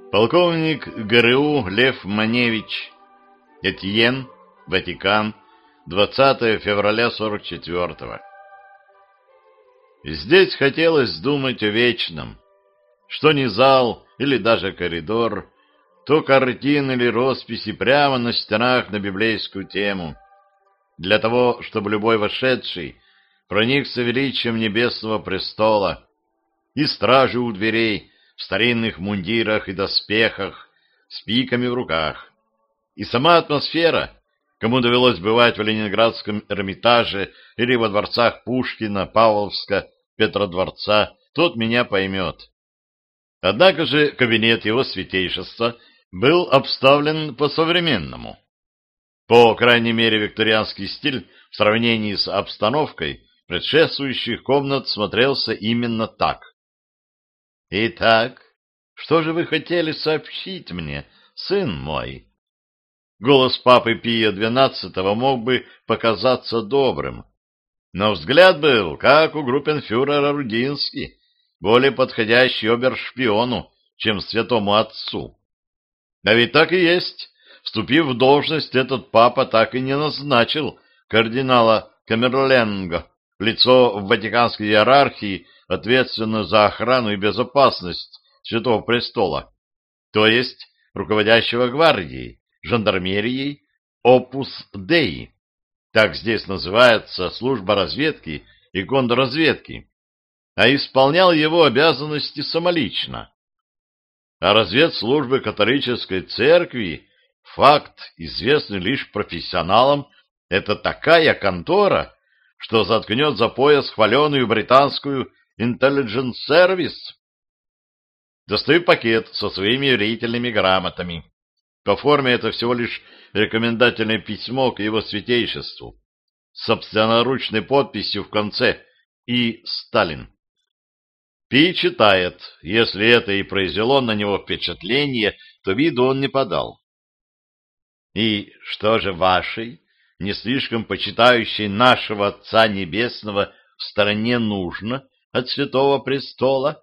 Полковник ГРУ Лев Маневич, Этьен, Ватикан, 20 февраля 44-го. Здесь хотелось думать о вечном. Что ни зал или даже коридор, то картины или росписи прямо на стенах на библейскую тему. Для того, чтобы любой вошедший проникся величием небесного престола, и стражи у дверей в старинных мундирах и доспехах с пиками в руках, и сама атмосфера, кому довелось бывать в Ленинградском Эрмитаже или во дворцах Пушкина, Павловска, Петродворца, тот меня поймет. Однако же кабинет его святейшества был обставлен по-современному. По крайней мере, викторианский стиль в сравнении с обстановкой предшествующих комнат смотрелся именно так. «Итак, что же вы хотели сообщить мне, сын мой?» Голос папы Пия XII мог бы показаться добрым, но взгляд был, как у группенфюрера Рудински, более подходящий обершпиону, чем святому отцу. А ведь так и есть. Вступив в должность, этот папа так и не назначил кардинала Камерленго, лицо в ватиканской иерархии, ответственное за охрану и безопасность Святого Престола, то есть руководящего гвардией, жандармерией Opus Dei. Так здесь называется служба разведки и контрразведки, а исполнял его обязанности самолично. А разведслужбы католической церкви, факт, известный лишь профессионалам, это такая контора, что заткнет за пояс хваленую британскую Intelligence Service. Достаю пакет со своими верительными грамотами. По форме это всего лишь рекомендательное письмо к его святейшеству с собственноручной подписью в конце и Сталин. Пи читает. Если это и произвело на него впечатление, то виду он не подал. И что же вашей, не слишком почитающей нашего Отца Небесного, в стороне нужно от Святого Престола?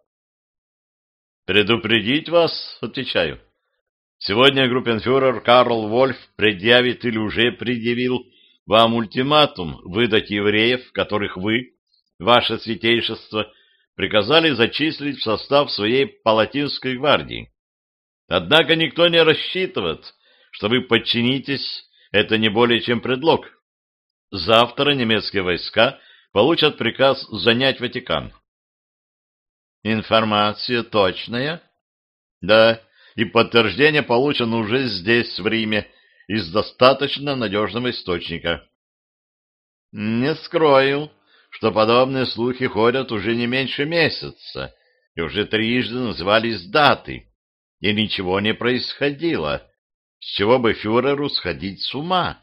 Предупредить вас, отвечаю. Сегодня группенфюрер Карл Вольф предъявит или уже предъявил вам ультиматум выдать евреев, которых вы, ваше святейшество, приказали зачислить в состав своей палатинской гвардии. Однако никто не рассчитывает, что вы подчинитесь, это не более чем предлог. Завтра немецкие войска получат приказ занять Ватикан. Информация точная? Да, и подтверждение получено уже здесь, в Риме, из достаточно надежного источника. Не скрою, что подобные слухи ходят уже не меньше месяца, и уже трижды назывались даты, и ничего не происходило, с чего бы фюреру сходить с ума.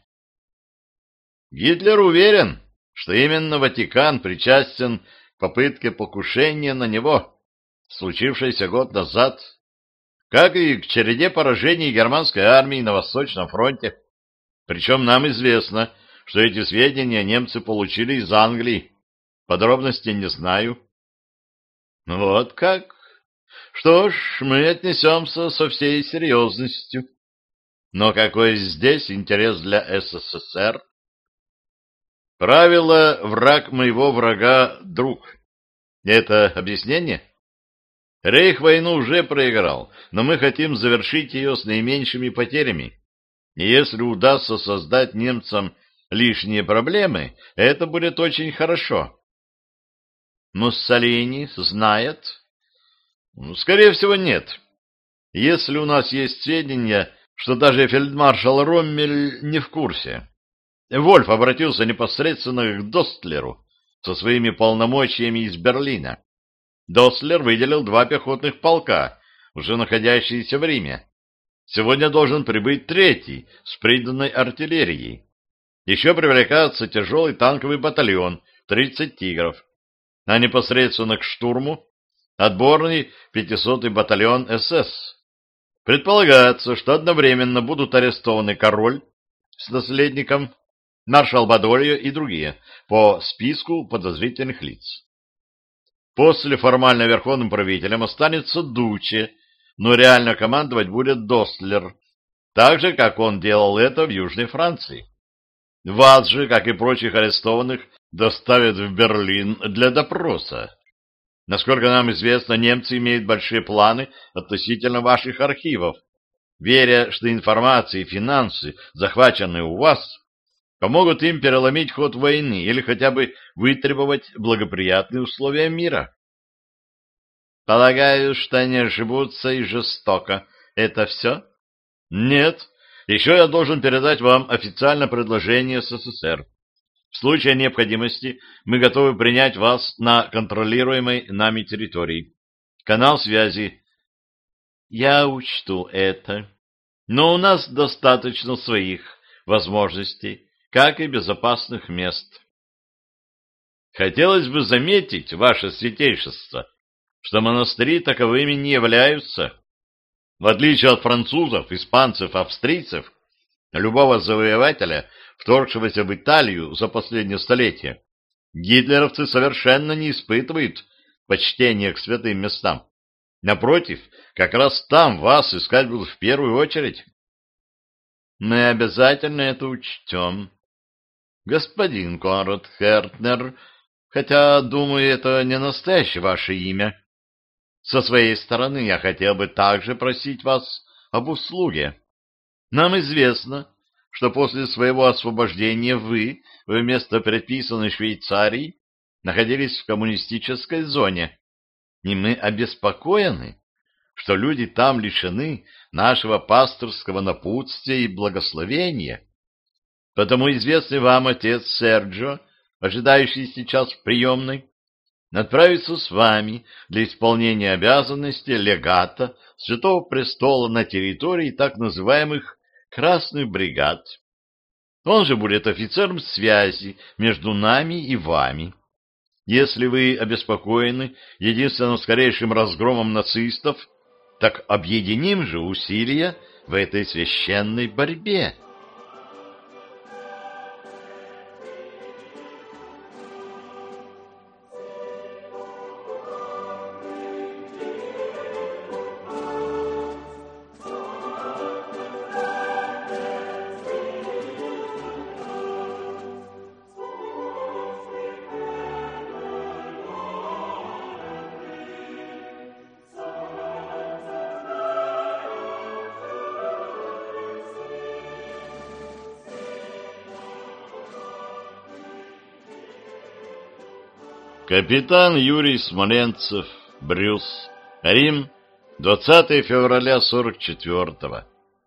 Гитлер уверен, что именно Ватикан причастен к попытке покушения на него, случившейся год назад, как и к череде поражений германской армии на Восточном фронте. Причем нам известно, что эти сведения немцы получили из Англии. Подробностей не знаю. Вот как? Что ж, мы отнесемся со всей серьезностью. Но какой здесь интерес для СССР? Правило «враг моего врага – друг». Это объяснение? Рейх войну уже проиграл, но мы хотим завершить ее с наименьшими потерями. И если удастся создать немцам лишние проблемы, это будет очень хорошо. Муссолини знает? Скорее всего, нет. Если у нас есть сведения, что даже фельдмаршал Роммель не в курсе. Вольф обратился непосредственно к Достлеру со своими полномочиями из Берлина. Достлер выделил 2 пехотных полка, уже находящиеся в Риме. Сегодня должен прибыть 3-й с приданной артиллерией. Еще привлекается тяжелый танковый батальон 30 «Тигров», а непосредственно к штурму отборный 500-й батальон СС. Предполагается, что одновременно будут арестованы король с наследником, маршал Бадольо и другие по списку подозрительных лиц. После формально верховным правителем останется Дуче, но реально командовать будет Достлер, так же, как он делал это в Южной Франции. Вас же, как и прочих арестованных, доставят в Берлин для допроса. Насколько нам известно, немцы имеют большие планы относительно ваших архивов, веря, что информация и финансы, захваченные у вас, помогут им переломить ход войны или хотя бы вытребовать благоприятные условия мира. Полагаю, что они ошибутся и жестоко. Это все? Нет. Еще я должен передать вам официальное предложение СССР. В случае необходимости мы готовы принять вас на контролируемой нами территории. Канал связи. Я учту это. Но у нас достаточно своих возможностей, как и безопасных мест. Хотелось бы заметить, ваше святейшество, что монастыри таковыми не являются. В отличие от французов, испанцев, австрийцев, любого завоевателя, вторгшегося в Италию за последнее столетие, гитлеровцы совершенно не испытывают почтения к святым местам. Напротив, как раз там вас искать будут в первую очередь. Мы обязательно это учтем. Господин Конрад Хертнер, хотя, думаю, это не настоящее ваше имя. Со своей стороны я хотел бы также просить вас об услуге. Нам известно, что после своего освобождения вы, вместо предписанной Швейцарии, находились в коммунистической зоне, и мы обеспокоены, что люди там лишены нашего пасторского напутствия и благословения. Потому известный вам отец Серджио, ожидающий сейчас в приемной, отправится с вами для исполнения обязанностей легата Святого Престола на территории так называемых «красных бригад». Он же будет офицером связи между нами и вами. Если вы обеспокоены единственным скорейшим разгромом нацистов, так объединим же усилия в этой священной борьбе. Капитан Юрий Смоленцев, Брюс, Рим, 20 февраля 44-го.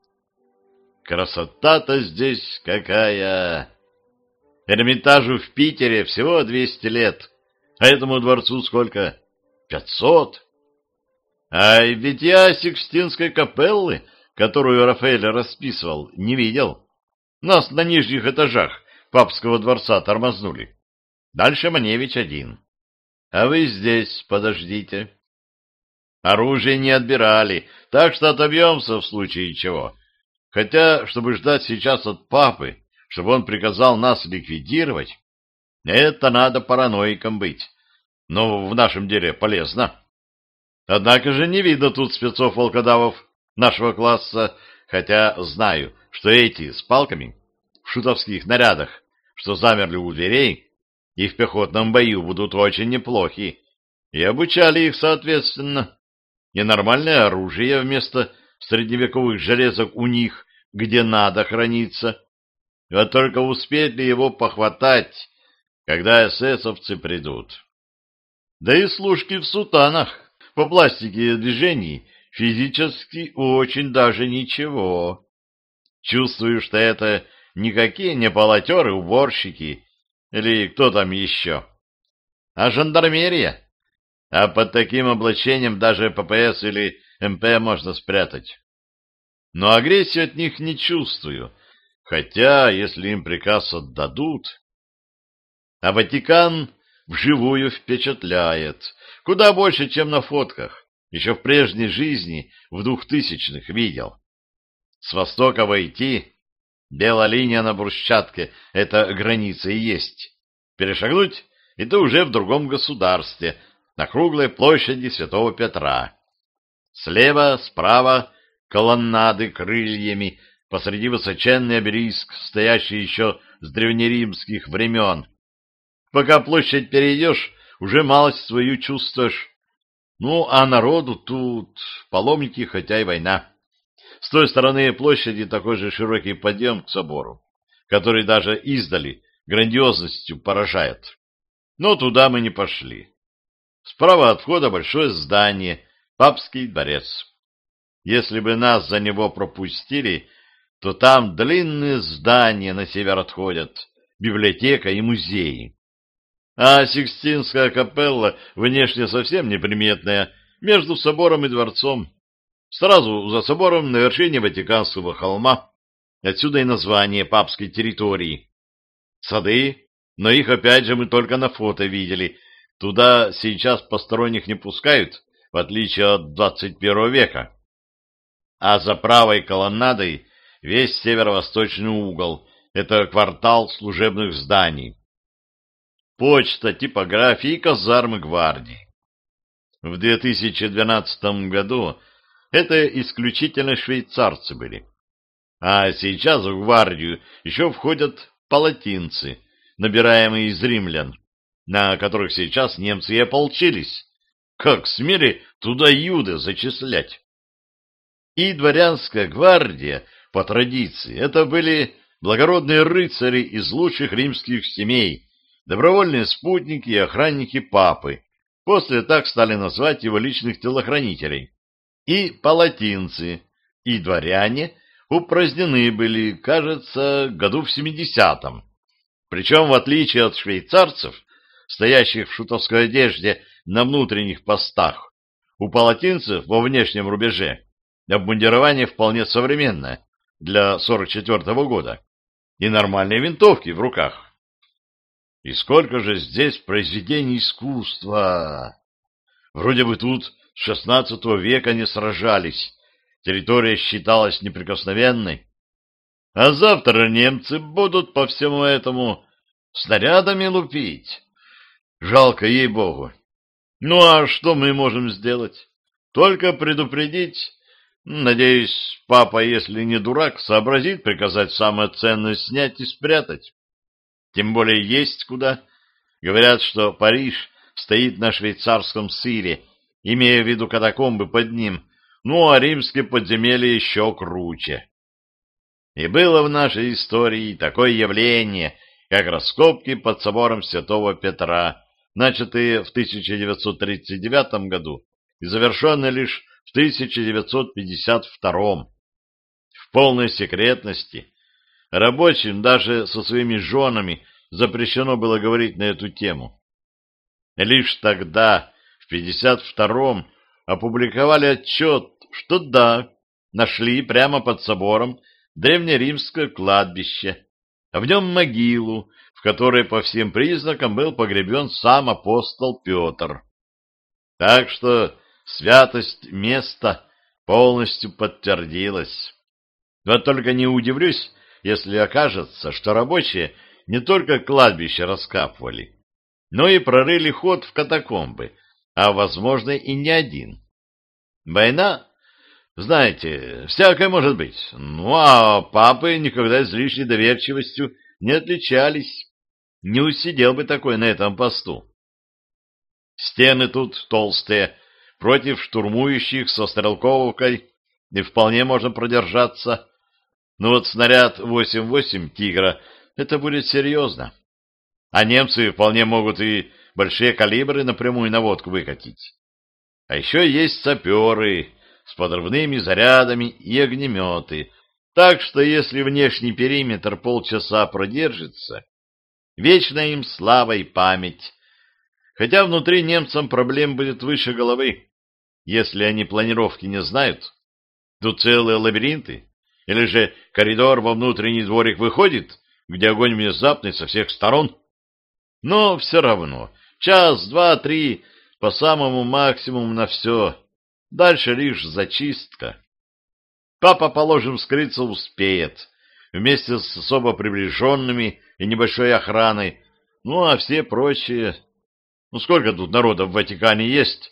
Красота-то здесь какая! Эрмитажу в Питере всего 200 лет, а этому дворцу сколько? 500? А ведь я Сикстинской капеллы, которую Рафаэль расписывал, не видел. Нас на нижних этажах папского дворца тормознули. Дальше Маневич один. А вы здесь подождите. Оружие не отбирали, так что отобьемся в случае чего. Хотя, чтобы ждать сейчас от папы, чтобы он приказал нас ликвидировать, это надо параноиком быть. Но в нашем деле полезно. Однако же не видно тут спецов-волкодавов нашего класса, хотя знаю, что эти с палками в шутовских нарядах, что замерли у дверей, и в пехотном бою будут очень неплохи, и обучали их соответственно. И нормальное оружие вместо средневековых железок у них, где надо, хранится. Вот только успеют ли его похватать, когда эсэсовцы придут? Да и служки в сутанах по пластике движений физически очень даже ничего. Чувствую, что это никакие не полотеры-уборщики, или кто там еще? А жандармерия? А под таким облачением даже ППС или МП можно спрятать. Но агрессию от них не чувствую, хотя, если им приказ отдадут... А Ватикан вживую впечатляет, куда больше, чем на фотках. Еще в прежней жизни, в 2000-х, видел. С востока войти... Белая линия на брусчатке — это граница и есть. Перешагнуть — и ты уже в другом государстве, на круглой площади Святого Петра. Слева, справа колоннады крыльями, посреди высоченный обелиск, стоящий еще с древнеримских времен. Пока площадь перейдешь, уже малость свою чувствуешь. Ну, а народу тут паломники, хотя и война. С той стороны площади такой же широкий подъем к собору, который даже издали грандиозностью поражает. Но туда мы не пошли. Справа от входа большое здание, папский дворец. Если бы нас за него пропустили, то там длинные здания на север отходят, библиотека и музеи. А Сикстинская капелла внешне совсем неприметная, между собором и дворцом. Сразу за собором на вершине Ватиканского холма, отсюда и название папской территории. Сады, но их опять же мы только на фото видели. Туда сейчас посторонних не пускают, в отличие от 21 века. А за правой колоннадой весь северо-восточный угол — это квартал служебных зданий. Почта, типография и казармы гвардии. В 2012 году это исключительно швейцарцы были. А сейчас в гвардию еще входят палатинцы, набираемые из римлян, на которых сейчас немцы и ополчились. Как смели туда юды зачислять? И дворянская гвардия, по традиции, это были благородные рыцари из лучших римских семей, добровольные спутники и охранники папы. После так стали называть его личных телохранителей. И палатинцы, и дворяне упразднены были, кажется, году в 70-м. Причем, в отличие от швейцарцев, стоящих в шутовской одежде на внутренних постах, у палатинцев во внешнем рубеже обмундирование вполне современное для 44-го года и нормальные винтовки в руках. И сколько же здесь произведений искусства! Вроде бы тут с XVI века не сражались, территория считалась неприкосновенной. А завтра немцы будут по всему этому снарядами лупить. Жалко, ей-богу. Ну а что мы можем сделать? Только предупредить. Надеюсь, папа, если не дурак, сообразит приказать самое ценное снять и спрятать. Тем более есть куда. Говорят, что Париж стоит на швейцарском сыре, имея в виду катакомбы под ним, ну а римские подземелья еще круче. И было в нашей истории такое явление, как раскопки под собором Святого Петра, начатые в 1939 году и завершенные лишь в 1952. В полной секретности. Рабочим даже со своими женами запрещено было говорить на эту тему. Лишь тогда, в 1952-м, опубликовали отчет, что да, нашли прямо под собором древнеримское кладбище, а в нем могилу, в которой по всем признакам был погребен сам апостол Петр. Так что святость места полностью подтвердилась. Вот только не удивлюсь, если окажется, что рабочие не только кладбище раскапывали, но и прорыли ход в катакомбы, а, возможно, и не один. Война, знаете, всякое может быть. Ну, а папы никогда излишней доверчивостью не отличались. Не усидел бы такой на этом посту. Стены тут толстые, против штурмующих со стрелковкой, и вполне можно продержаться. Но вот снаряд 8,8 «Тигра» — это будет серьезно. А немцы вполне могут и большие калибры напрямую наводку выкатить. А еще есть саперы с подрывными зарядами и огнеметы, так что если внешний периметр полчаса продержится, вечная им слава и память. Хотя внутри немцам проблем будет выше головы. Если они планировки не знают, тут целые лабиринты, или же коридор во внутренний дворик выходит, где огонь внезапный со всех сторон. Но все равно, час, два, три, по самому максимуму на все. Дальше лишь зачистка. Папа, положим, скрыться успеет, вместе с особо приближенными и небольшой охраной. Ну, а все прочие... Ну, сколько тут народа в Ватикане есть?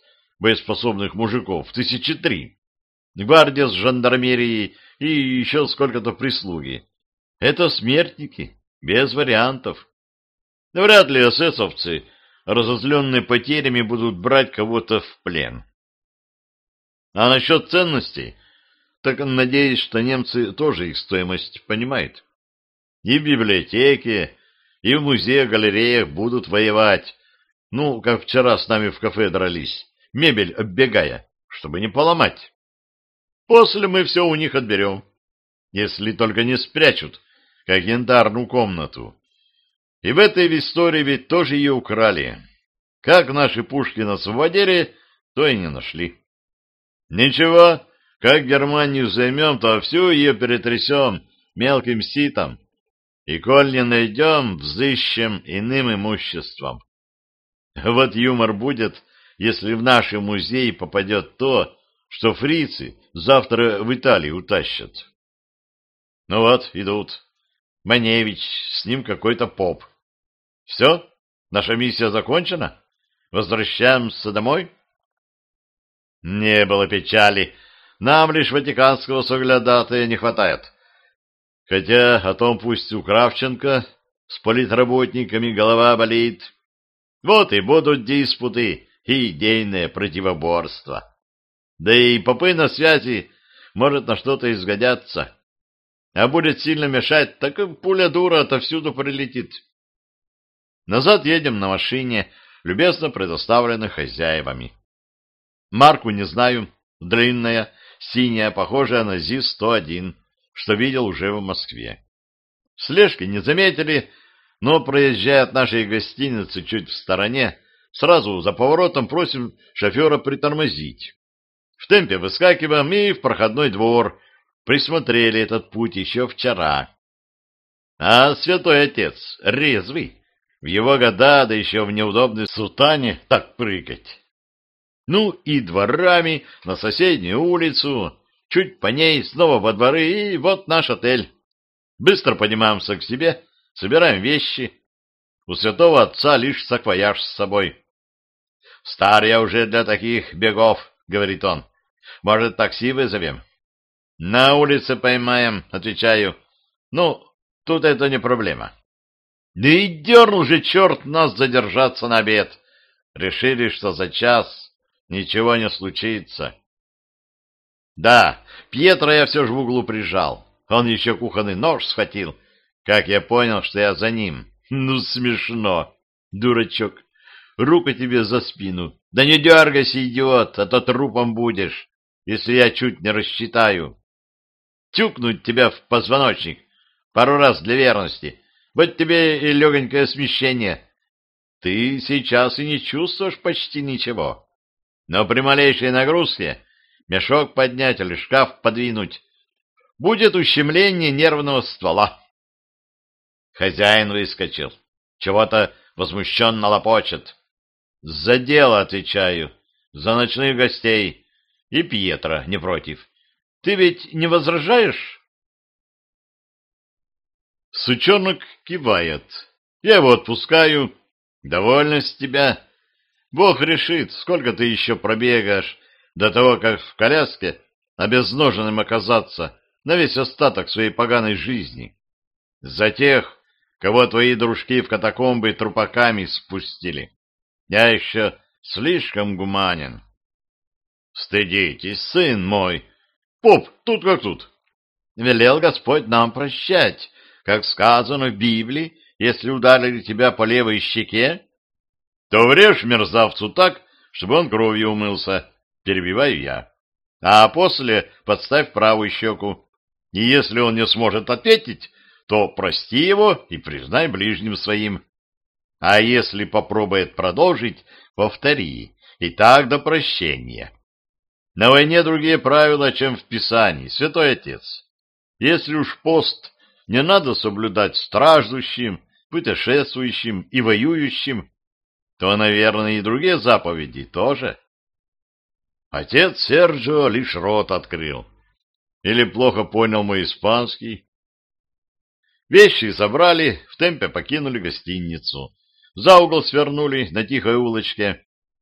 боеспособных мужиков, 1003. Гвардия с жандармерией и еще сколько-то прислуги. Это смертники, без вариантов. Вряд ли эсэсовцы, разозленные потерями, будут брать кого-то в плен. А насчет ценностей, так надеюсь, что немцы тоже их стоимость понимают. И в библиотеке, и в музеях-галереях будут воевать. Ну, как вчера с нами в кафе дрались, мебель оббегая, чтобы не поломать. После мы все у них отберем, если только не спрячут, как янтарную комнату. И в этой истории ведь тоже ее украли. Как наши пушки нас освободили, то и не нашли. Ничего, как Германию займем, то всю ее перетрясем мелким ситом. И коль не найдем, взыщем иным имуществом. Вот юмор будет, если в наши музеи попадет то, что фрицы завтра в Италию утащат. Ну вот, идут. Маневич, с ним какой-то поп. Все? Наша миссия закончена? Возвращаемся домой? Не было печали. Нам лишь ватиканского соглядатая не хватает. Хотя о том пусть у Кравченко с политработниками голова болит. Вот и будут диспуты и идейное противоборство. Да и попы на связи, может, на что-то изгодятся. А будет сильно мешать, так и пуля дура отовсюду прилетит. Назад едем на машине, любезно предоставленной хозяевами. Марку не знаю, длинная, синяя, похожая на ЗИС-101, что видел уже в Москве. Слежки не заметили, но, проезжая от нашей гостиницы чуть в стороне, сразу за поворотом просим шофера притормозить. В темпе выскакиваем и в проходной двор. Присмотрели этот путь еще вчера. А святой отец резвый. В его года, да еще в неудобной сутане, так прыгать. Ну и дворами на соседнюю улицу, чуть по ней снова во дворы, и вот наш отель. Быстро поднимаемся к себе, собираем вещи. У святого отца лишь саквояж с собой. «Стар я уже для таких бегов», — говорит он. «Может, такси вызовем?» «На улице поймаем», — отвечаю. «Ну, тут это не проблема». Да и дернул же черт нас задержаться на обед. Решили, что за час ничего не случится. Да, Пьетро я все же в углу прижал. Он еще кухонный нож схватил. Как я понял, что я за ним. Ну, смешно, дурачок. Руку тебе за спину. Да не дергайся, идиот, а то трупом будешь, если я чуть не рассчитаю. Тюкнуть тебя в позвоночник пару раз для верности. Вот тебе и легонькое смещение. Ты сейчас и не чувствуешь почти ничего. Но при малейшей нагрузке мешок поднять или шкаф подвинуть будет ущемление нервного ствола. Хозяин выскочил. Чего-то возмущенно лопочет. За дело, отвечаю. За ночных гостей. И Пьетро не против. Ты ведь не возражаешь? Сучонок кивает. Я его отпускаю. Довольно с тебя. Бог решит, сколько ты еще пробегаешь до того, как в коляске обезноженным оказаться на весь остаток своей поганой жизни. За тех, кого твои дружки в катакомбы трупаками спустили. Я еще слишком гуманен. Стыдитесь, сын мой. Поп, тут как тут. Велел Господь нам прощать, как сказано в Библии, если ударили тебя по левой щеке, то врежь мерзавцу так, чтобы он кровью умылся, перебиваю я. А после подставь правую щеку. И если он не сможет ответить, то прости его и признай ближним своим. А если попробует продолжить, повтори, и так до прощения. На войне другие правила, чем в Писании, святой отец. Если уж пост не надо соблюдать страждущим, путешествующим и воюющим, то, наверное, и другие заповеди тоже. Отец Серджио лишь рот открыл. Или плохо понял мой испанский. Вещи собрали, в темпе покинули гостиницу. За угол свернули на тихой улочке.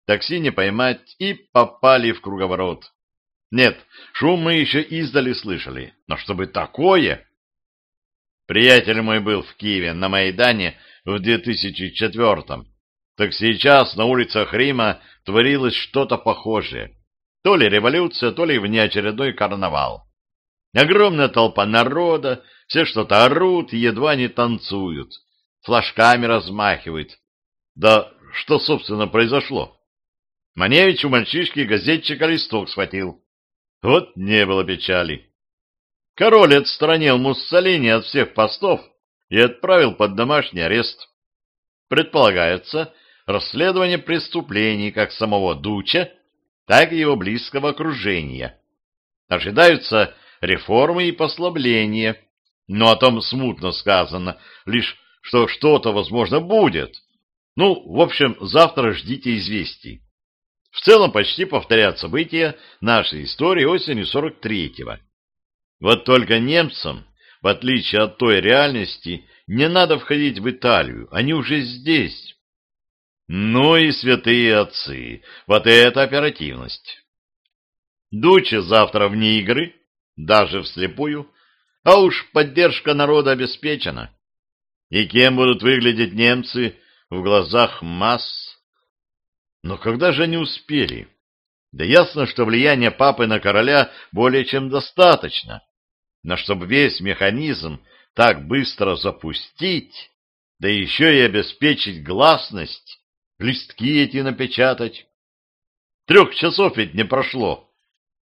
такси не поймать, и попали в круговорот. Нет, шум мы еще издали слышали, но чтобы такое... Приятель мой был в Киеве на Майдане в 2004-м. Так сейчас на улицах Рима творилось что-то похожее. То ли революция, то ли внеочередной карнавал. Огромная толпа народа, все что-то орут и едва не танцуют, флажками размахивают. Да что, собственно, произошло? Маневич у мальчишки-газетчика листок схватил. Вот не было печали. Король отстранил Муссолини от всех постов и отправил под домашний арест. Предполагается расследование преступлений как самого Дуччо, так и его близкого окружения. Ожидаются реформы и послабления, но о том смутно сказано, лишь что что-то, возможно, будет. Ну, в общем, завтра ждите известий. В целом почти повторят события нашей истории осени 43-го. Вот только немцам, в отличие от той реальности, не надо входить в Италию, они уже здесь. Ну и святые отцы, вот это оперативность. Дуччо завтра вне игры, даже вслепую, а уж поддержка народа обеспечена. И кем будут выглядеть немцы в глазах масс? Но когда же они успели? Да ясно, что влияние папы на короля более чем достаточно. Но чтобы весь механизм так быстро запустить, да еще и обеспечить гласность, листки эти напечатать. 3 часов ведь не прошло.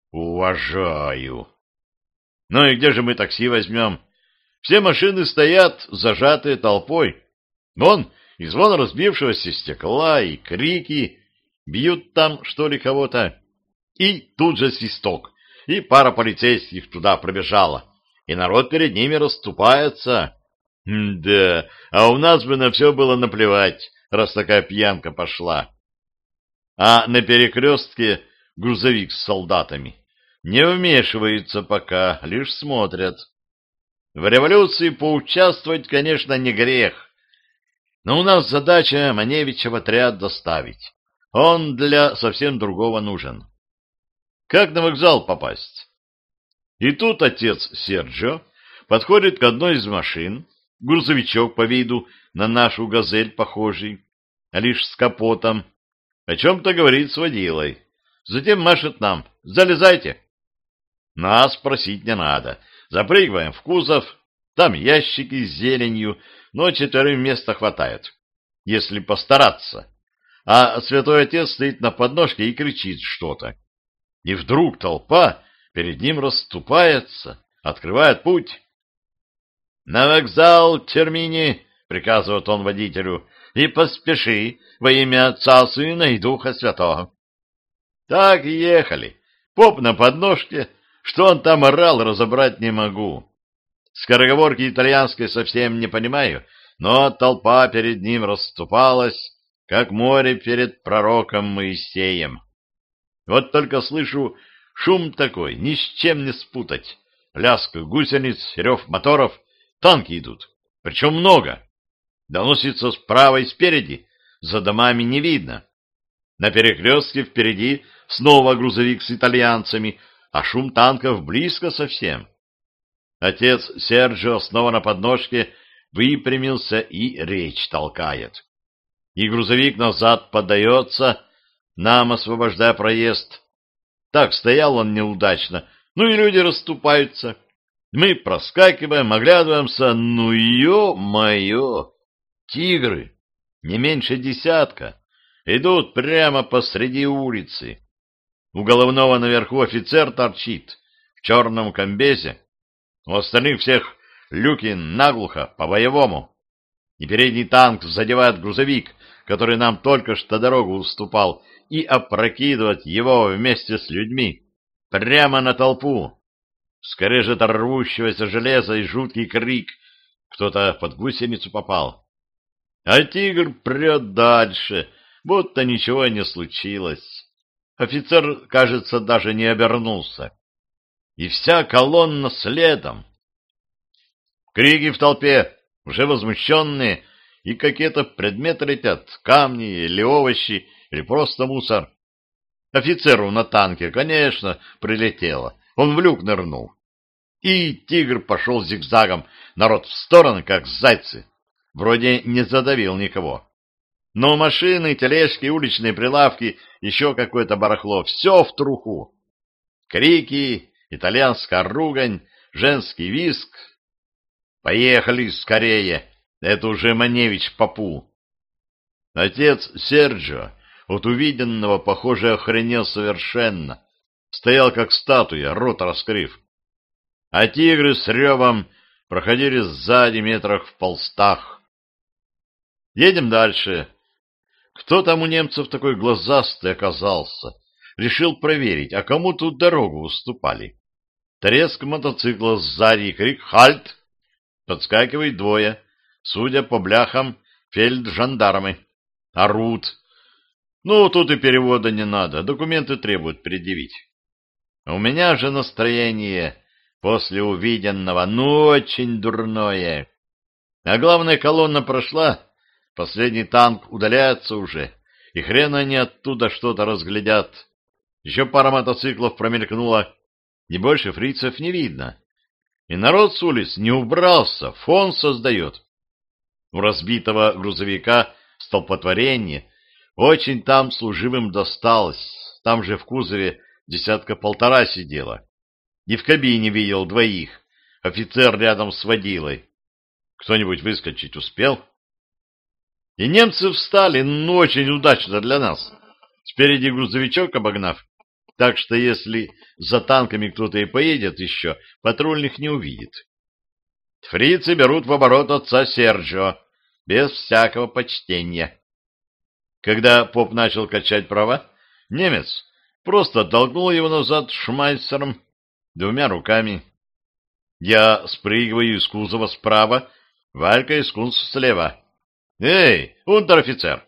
Уважаю. Ну и где же мы такси возьмем? Все машины стоят, зажатые толпой. Вон, и звон разбившегося стекла, и крики. Бьют там, что ли, кого-то. И тут же свисток. И пара полицейских туда пробежала. И народ перед ними расступается. Да, а у нас бы на все было наплевать, раз такая пьянка пошла. А на перекрестке грузовик с солдатами. Не вмешиваются пока, лишь смотрят. В революции поучаствовать, конечно, не грех. Но у нас задача Маневича в отряд доставить. Он для совсем другого нужен. Как на вокзал попасть? И тут отец Серджио подходит к одной из машин, грузовичок по виду на нашу «Газель» похожий, а лишь с капотом, о чем-то говорит с водилой. Затем машет нам: «Залезайте». Нас просить не надо. Запрыгиваем в кузов, там ящики с зеленью, но 4 места хватает, если постараться. А святой отец стоит на подножке и кричит что-то. И вдруг толпа перед ним расступается, открывает путь. «На вокзал, Термини!» — приказывает он водителю. «И поспеши во имя Отца, Сына и Духа Святого». Так и ехали. Поп на подножке, что он там орал, разобрать не могу. Скороговорки итальянской совсем не понимаю, но толпа перед ним расступалась, как море перед пророком Моисеем. Вот только слышу шум такой, ни с чем не спутать. Лязг гусениц, рев моторов, танки идут, причем много. Доносится справа и спереди, за домами не видно. На перекрестке впереди снова грузовик с итальянцами, а шум танков близко совсем. Отец Серджио снова на подножке выпрямился и речь толкает. И грузовик назад подается, нам освобождая проезд. Так стоял он неудачно, ну и люди расступаются. Мы проскакиваем, оглядываемся, ну ё-моё, тигры, не меньше 10, идут прямо посреди улицы. У головного наверху офицер торчит в черном комбезе, у остальных всех люки наглухо, по-боевому. И передний танк задевает грузовик, который нам только что дорогу уступал, и опрокидывает его вместе с людьми прямо на толпу. Скрежет рвущегося железа и жуткий крик. Кто-то под гусеницу попал. А тигр прет дальше, будто ничего не случилось. Офицер, кажется, даже не обернулся. И вся колонна следом. Крики в толпе, уже возмущенные, и какие-то предметы летят, камни или овощи, или просто мусор. Офицеру на танке, конечно, прилетело. Он в люк нырнул. И тигр пошел зигзагом, народ в стороны, как зайцы. Вроде не задавил никого. Но машины, тележки, уличные прилавки, еще какое-то барахло, все в труху. Крики, итальянская ругань, женский визг. «Поехали скорее!» Это уже Маневич попу. Отец Серджио от увиденного, похоже, охренел совершенно. Стоял как статуя, рот раскрыв. А тигры с ревом проходили сзади метрах в 100. Едем дальше. Кто там у немцев такой глазастый оказался? Решил проверить, а кому тут дорогу уступали. Треск мотоцикла сзади, крик «Хальт!». Подскакивает двое. Судя по бляхам, фельджандармы. Орут. Ну, тут и перевода не надо, документы требуют предъявить. У меня же настроение после увиденного, очень дурное. А главное, колонна прошла, последний танк удаляется уже, и хрен они оттуда что-то разглядят. Еще пара мотоциклов промелькнула, и больше фрицев не видно. И народ с улиц не убрался, фон создает. У разбитого грузовика столпотворение, очень там служивым досталось, там же в кузове 1.5 сидело. И в кабине видел 2, офицер рядом с водилой. Кто-нибудь выскочить успел? И немцы встали, очень удачно для нас, спереди грузовичок обогнав, так что если за танками кто-то и поедет еще, патрульных не увидит. Фрицы берут в оборот отца Серджио, без всякого почтения. Когда поп начал качать права, немец просто оттолкнул его назад шмайсером 2 руками. Я спрыгиваю из кузова справа, Валька из кунца слева. «Эй, унтер-офицер!»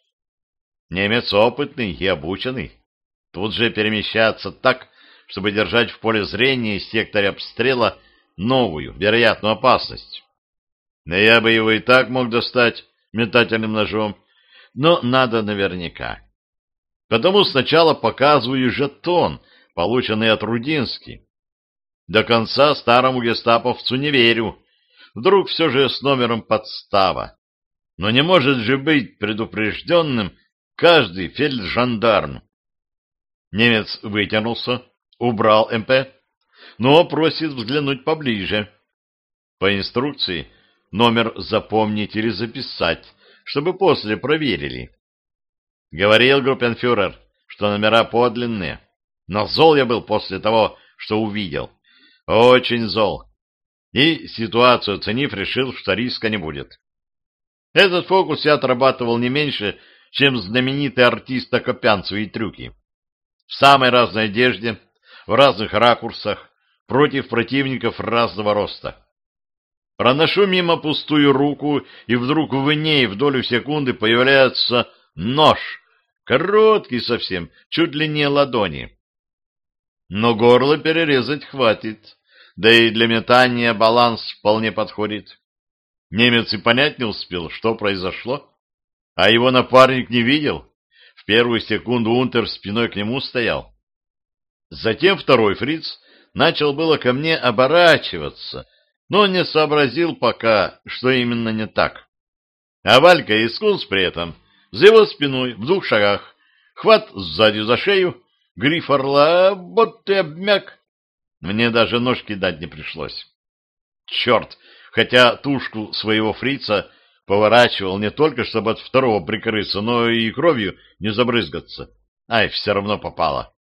Немец опытный и обученный. Тут же перемещаться так, чтобы держать в поле зрения и секторе обстрела новую, вероятную опасность. Но я бы его и так мог достать метательным ножом, но надо наверняка. Потому сначала показываю жетон, полученный от Рудински. До конца старому гестаповцу не верю. Вдруг все же с номером подстава. Но не может же быть предупрежденным каждый фельджандарм. Немец вытянулся, убрал МП, но просит взглянуть поближе. По инструкции номер запомнить или записать, чтобы после проверили. Говорил группенфюрер, что номера подлинные, но зол я был после того, что увидел. Очень зол. И, ситуацию оценив, решил, что риска не будет. Этот фокус я отрабатывал не меньше, чем знаменитый артист Акопян свои трюки. В самой разной одежде, в разных ракурсах, против противников разного роста. Проношу мимо пустую руку, и вдруг в ней в долю секунды появляется нож, короткий совсем, чуть длиннее ладони. Но горло перерезать хватит, да и для метания баланс вполне подходит. Немец и понять не успел, что произошло, а его напарник не видел. В первую секунду унтер спиной к нему стоял. Затем второй фриц начал было ко мне оборачиваться, но не сообразил пока, что именно не так. А Валька и Скунс при этом за его спиной в 2 шагах, хват сзади за шею, гриф орла, вот ты обмяк. Мне даже нож кидать не пришлось. Черт, хотя тушку своего фрица поворачивал не только, чтобы от второго прикрыться, но и кровью не забрызгаться. Ай, все равно попало.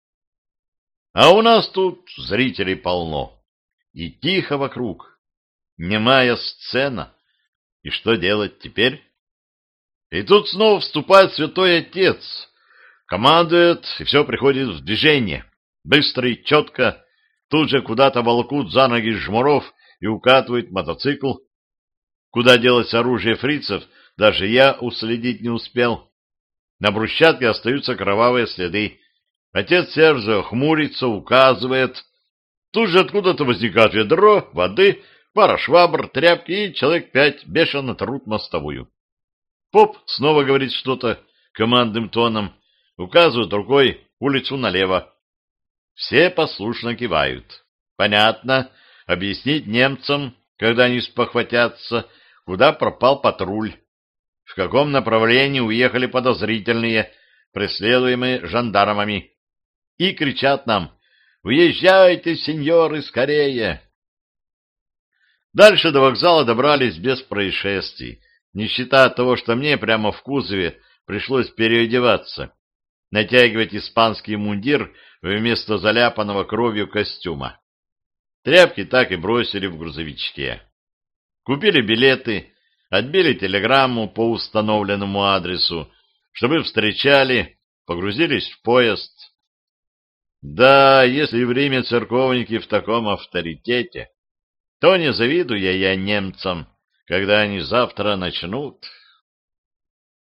А у нас тут зрителей полно. И тихо вокруг. Немая сцена. И что делать теперь? И тут снова вступает святой отец. Командует, и все приходит в движение. Быстро и четко. Тут же куда-то волокут за ноги жмуров и укатывает мотоцикл. Куда делось оружие фрицев, даже я уследить не успел. На брусчатке остаются кровавые следы. Отец Серджио хмурится, указывает. Тут же откуда-то возникает ведро, воды, пара швабр, тряпки и человек 5 бешено трут мостовую. Поп снова говорит что-то командным тоном, Указывают рукой улицу налево. Все послушно кивают. Понятно. Объяснить немцам, когда они спохватятся, куда пропал патруль, в каком направлении уехали подозрительные, преследуемые жандармами. И кричат нам: «Уезжайте, сеньоры, скорее!» Дальше до вокзала добрались без происшествий, не считая того, что мне прямо в кузове пришлось переодеваться, натягивать испанский мундир вместо заляпанного кровью костюма. Тряпки так и бросили в грузовичке. Купили билеты, отбили телеграмму по установленному адресу, чтобы встречали, погрузились в поезд. Да, если в Риме церковники в таком авторитете, то не завидую я немцам, когда они завтра начнут